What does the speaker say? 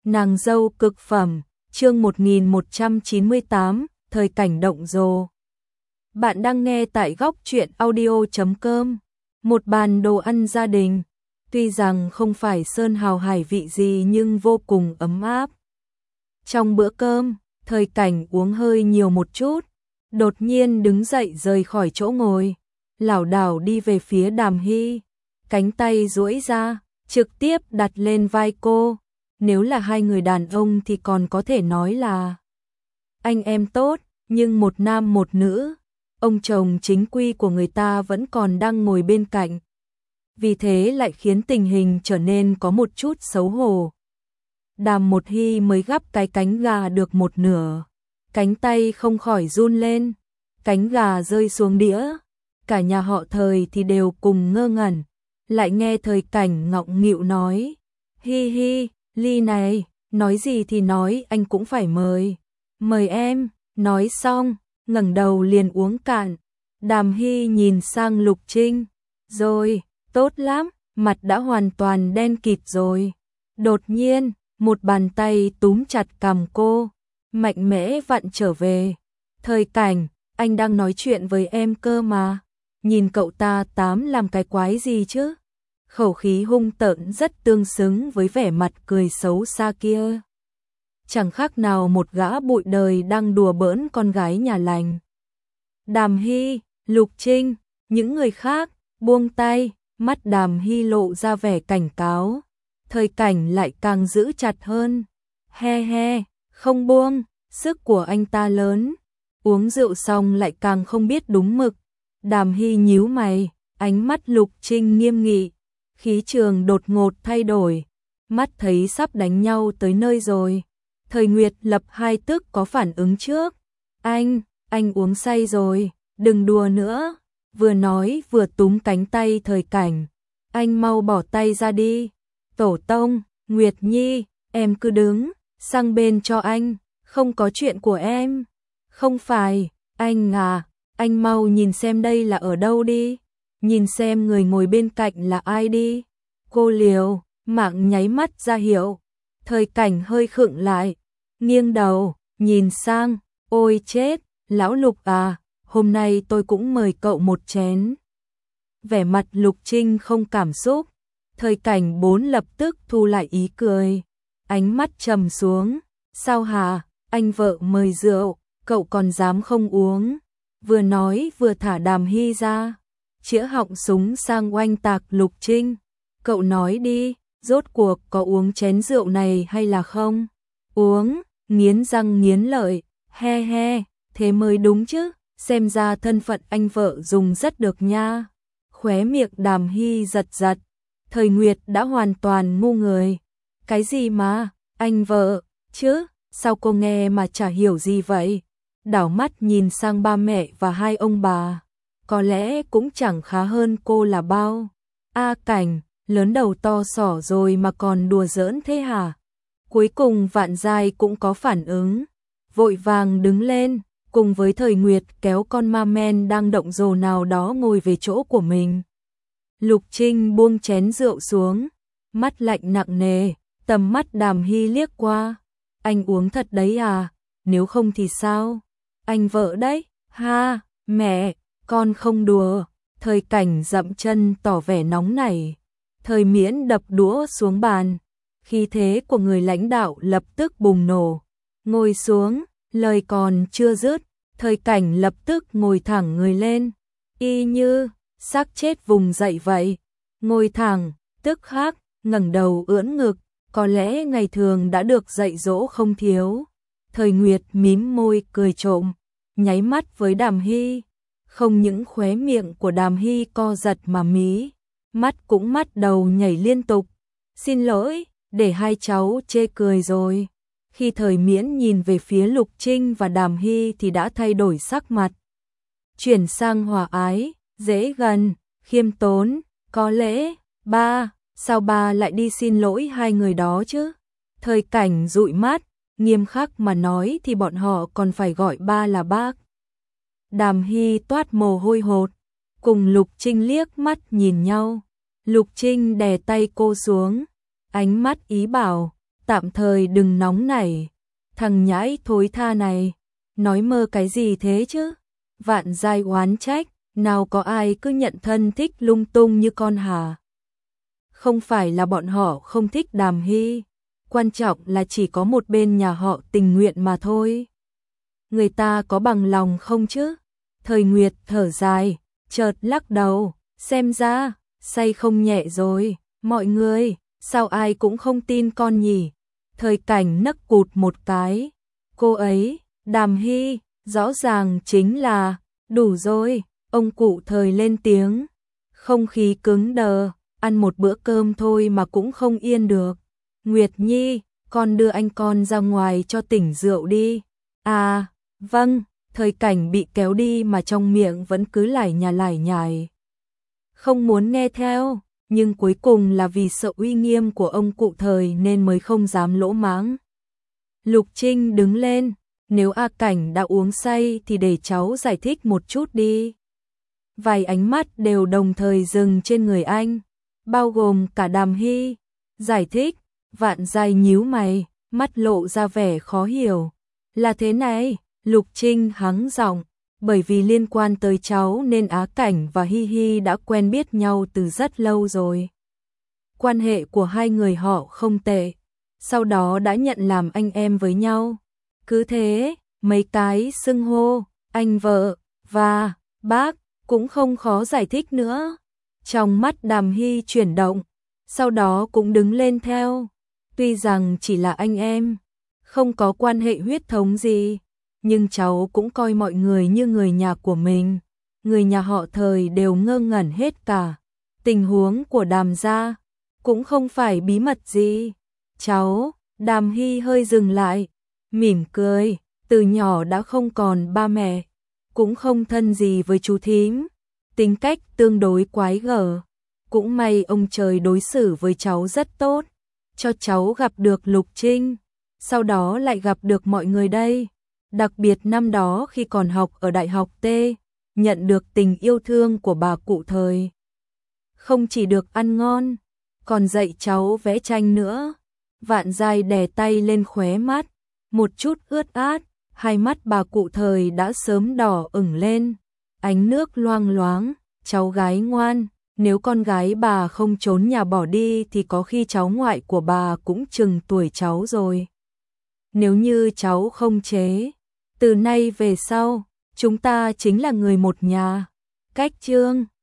Nàng dâu cực phẩm, chương 1198, thời cảnh động rồ. Bạn đang nghe tại góc truyện audio.com. Một bàn đồ ăn gia đình, tuy rằng không phải sơn hào hải vị gì nhưng vô cùng ấm áp. Trong bữa cơm, thời cảnh uống hơi nhiều một chút, đột nhiên đứng dậy rời khỏi chỗ ngồi, lảo đảo đi về phía Đàm Hy, cánh tay duỗi ra, trực tiếp đặt lên vai cô. Nếu là hai người đàn ông thì còn có thể nói là anh em tốt, nhưng một nam một nữ, ông chồng chính quy của người ta vẫn còn đang ngồi bên cạnh. Vì thế lại khiến tình hình trở nên có một chút xấu hổ. Đàm Một Hy mới gắp cái cánh gà được một nửa, cánh tay không khỏi run lên, cánh gà rơi xuống đĩa. Cả nhà họ Thời thì đều cùng ngơ ngẩn, lại nghe Thời cảnh ngọng nghịu nói: "Hi hi, ly này, nói gì thì nói, anh cũng phải mời. Mời em." Nói xong, ngẩng đầu liền uống cạn. Đàm Hy nhìn sang Lục Trinh, rồi, tốt lắm, mặt đã hoàn toàn đen kịt rồi. Đột nhiên, một bàn tay túm chặt cằm cô, mạnh mẽ vặn trở về. "Thời cảnh, anh đang nói chuyện với em cơ mà, nhìn cậu ta tám làm cái quái gì chứ?" Khẩu khí hung tợn rất tương xứng với vẻ mặt cười xấu xa kia. Chẳng khác nào một gã bụi đời đang đùa bỡn con gái nhà lành. Đàm Hy, Lục Trinh, những người khác, buông tay, mắt Đàm Hy lộ ra vẻ cảnh cáo. Thời cảnh lại càng giữ chặt hơn. "He he, không buông, sức của anh ta lớn." Uống rượu xong lại càng không biết đúng mực. Đàm Hy nhíu mày, ánh mắt Lục Trinh nghiêm nghị. Khí trường đột ngột thay đổi, mắt thấy sắp đánh nhau tới nơi rồi. Thời Nguyệt Lập hai tức có phản ứng trước. Anh uống say rồi, đừng đùa nữa." Vừa nói vừa túm cánh tay Thời cảnh. "Anh mau bỏ tay ra đi. Tổ tông, Nguyệt Nhi, em cứ đứng sang bên cho anh, không có chuyện của em." "Không phải, anh à, anh mau nhìn xem đây là ở đâu đi. Nhìn xem người ngồi bên cạnh là ai đi." Cô liều mạng nháy mắt ra hiệu. Thời cảnh hơi khựng lại, nghiêng đầu nhìn sang. "Ôi chết, lão Lục à, hôm nay tôi cũng mời cậu một chén." Vẻ mặt Lục Trinh không cảm xúc. Thời cảnh bốn lập tức thu lại ý cười, ánh mắt trầm xuống. "Sao hả, anh vợ mời rượu, cậu còn dám không uống?" Vừa nói vừa thả Đàm Hy ra, chĩa họng súng sang oanh tạc Lục Trinh. "Cậu nói đi, rốt cuộc có uống chén rượu này hay là không?" "Uống." Nghiến răng nghiến lợi. "He he, thế mới đúng chứ, xem ra thân phận anh vợ dùng rất được nha." Khóe miệng Đàm Hy giật giật. Thời Nguyệt đã hoàn toàn ngu người. "Cái gì mà, anh vợ, chứ, sao cô nghe mà chả hiểu gì vậy?" Đảo mắt nhìn sang ba mẹ và hai ông bà. Có lẽ cũng chẳng khá hơn cô là bao. "A Cảnh, lớn đầu to sỏ rồi mà còn đùa giỡn thế hả?" Cuối cùng Vạn Giai cũng có phản ứng, vội vàng đứng lên, cùng với Thời Nguyệt kéo con ma men đang động rồ nào đó ngồi về chỗ của mình. Lục Trinh buông chén rượu xuống, mắt lạnh nặng nề, tầm mắt Đàm Hy liếc qua. "Anh uống thật đấy à, nếu không thì sao? Anh vợ đấy." "Ha, mẹ, con không đùa." Thời cảnh dậm chân tỏ vẻ nóng nảy. Thời Miễn đập đũa xuống bàn, khí thế của người lãnh đạo lập tức bùng nổ. "Ngồi xuống." Lời còn chưa dứt, Thời cảnh lập tức ngồi thẳng người lên, y như xác chết vùng dậy vậy. Ngồi thẳng, tức khắc ngẩng đầu ưỡn ngực, có lẽ ngày thường đã được dạy dỗ không thiếu. Thời Nguyệt mím môi cười trộm, nháy mắt với Đàm Hy. Không những khóe miệng của Đàm Hy co giật mà mí mắt cũng bắt đầu nhảy liên tục. "Xin lỗi, để hai cháu chê cười rồi." Khi Thời Miễn nhìn về phía Lục Trinh và Đàm Hy thì đã thay đổi sắc mặt, chuyển sang hòa ái, dễ gần, khiêm tốn. "Có lẽ, ba, sao ba lại đi xin lỗi hai người đó chứ?" Thời cảnh dụi mắt, nghiêm khắc mà nói thì bọn họ còn phải gọi ba là bác. Đàm Hy toát mồ hôi hột, cùng Lục Trinh liếc mắt nhìn nhau. Lục Trinh đè tay cô xuống, ánh mắt ý bảo, tạm thời đừng nóng nảy, thằng nhãi thối tha này, nói mơ cái gì thế chứ? Vạn Giai oán trách, nào có ai cứ nhận thân thích lung tung như con hả? Không phải là bọn họ không thích Đàm Hy, quan trọng là chỉ có một bên nhà họ tình nguyện mà thôi. Người ta có bằng lòng không chứ? Thời Nguyệt thở dài, chợt lắc đầu, xem ra, say không nhẹ rồi, mọi người, sao ai cũng không tin con nhỉ? Thời Cảnh nấc cụt một cái, cô ấy, Đàm Hy, rõ ràng chính là, đủ rồi, ông cụ Thời lên tiếng, không khí cứng đờ, ăn một bữa cơm thôi mà cũng không yên được. Nguyệt Nhi, con đưa anh con ra ngoài cho tỉnh rượu đi. À, vâng, Thời Cảnh bị kéo đi mà trong miệng vẫn cứ lải nhải. Không muốn nghe theo, nhưng cuối cùng là vì sợ uy nghiêm của ông cụ Thời nên mới không dám lỗ mãng. Lục Trinh đứng lên, nếu A Cảnh đã uống say thì để cháu giải thích một chút đi. Vài ánh mắt đều đồng thời dừng trên người anh, bao gồm cả Đàm Hy. Giải thích, Vạn Giai nhíu mày, mắt lộ ra vẻ khó hiểu. Là thế này, Lục Trinh hắng giọng, bởi vì liên quan tới cháu nên Á Cảnh và Hi Hi đã quen biết nhau từ rất lâu rồi. Quan hệ của hai người họ không tệ, sau đó đã nhận làm anh em với nhau. Cứ thế, mấy cái xưng hô, anh vợ và bác cũng không khó giải thích nữa. Trong mắt Đàm Hy chuyển động, sau đó cũng đứng lên theo. Tuy rằng chỉ là anh em, không có quan hệ huyết thống gì, nhưng cháu cũng coi mọi người như người nhà của mình. Người nhà họ Thời đều ngơ ngẩn hết cả. Tình huống của Đàm gia cũng không phải bí mật gì. Cháu, Đàm Hy hơi dừng lại, mỉm cười, từ nhỏ đã không còn ba mẹ, cũng không thân gì với chú thím, tính cách tương đối quái gở. Cũng may ông trời đối xử với cháu rất tốt, cho cháu gặp được Lục Trinh, sau đó lại gặp được mọi người đây. Đặc biệt năm đó khi còn học ở Đại học T, nhận được tình yêu thương của bà cụ Thời. Không chỉ được ăn ngon, còn dạy cháu vẽ tranh nữa. Vạn Giai đè tay lên khóe mắt, một chút ướt át, hai mắt bà cụ Thời đã sớm đỏ ửng lên, ánh nước loang loáng. Cháu gái ngoan, nếu con gái bà không trốn nhà bỏ đi thì có khi cháu ngoại của bà cũng chừng tuổi cháu rồi. Nếu như cháu không chế, từ nay về sau, chúng ta chính là người một nhà. Cách chương